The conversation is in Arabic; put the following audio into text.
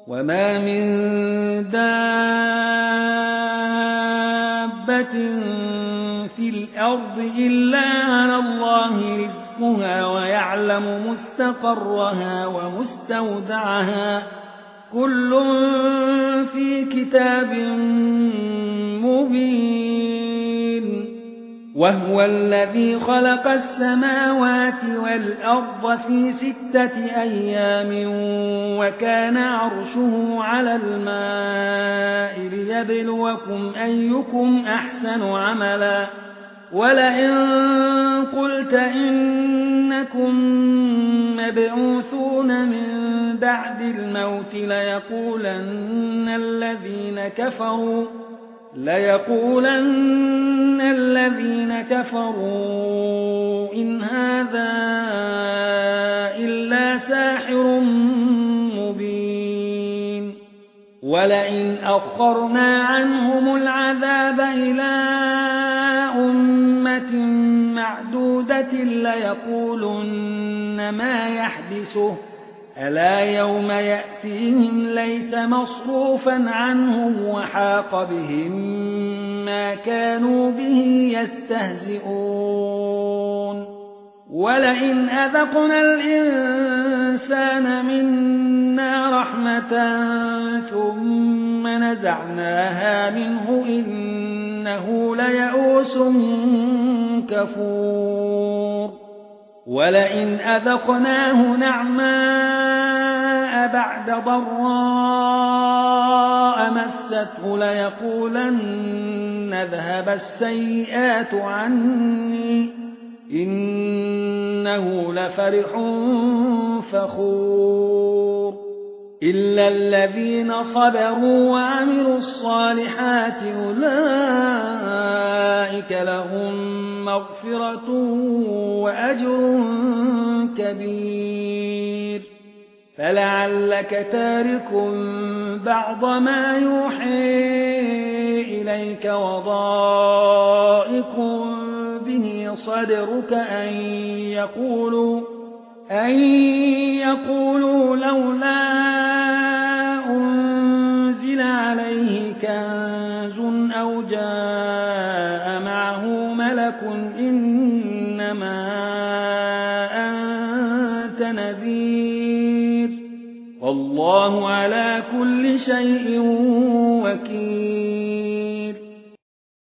وما من دابة في الأرض إلا على الله رزقها ويعلم مستقرها ومستودعها كل في كتاب مبين وهو الذي خلق السماوات والأرض في 6 أيام وكان عرشه على الماء ليبلوكم أيكم أحسن عملا ولئن قلت إنكم مبعوثون من بعد الموت ليقولن الذين كفروا إن هذا إلا ساحر مبين ولئن أخرنا عنهم العذاب إلى أمة معدودة ليقولن ما يحبسه ألا يوم يأتيهم ليس مصروفا عنهم وحاق بهم ما كانوا به يستهزئون ولئن أذقنا الإنسان منا رحمة ثم نزعناها منه إنه ليئوس كفور ولئن أذقناه نعماء بعد ضراء مسته ليقولن ذهب السيئات عني إنه لفرح فخور إلا الذين صبروا وعملوا الصالحات أولئك لهم مغفرة وأجر كبير فلعلك تارك بعض ما يوحي إليك وضائق به صدرك أن يقولوا لولا أنزل عليه كنز أو جاء معه ملك إنما أنت نذير والله على كل شيء وكيل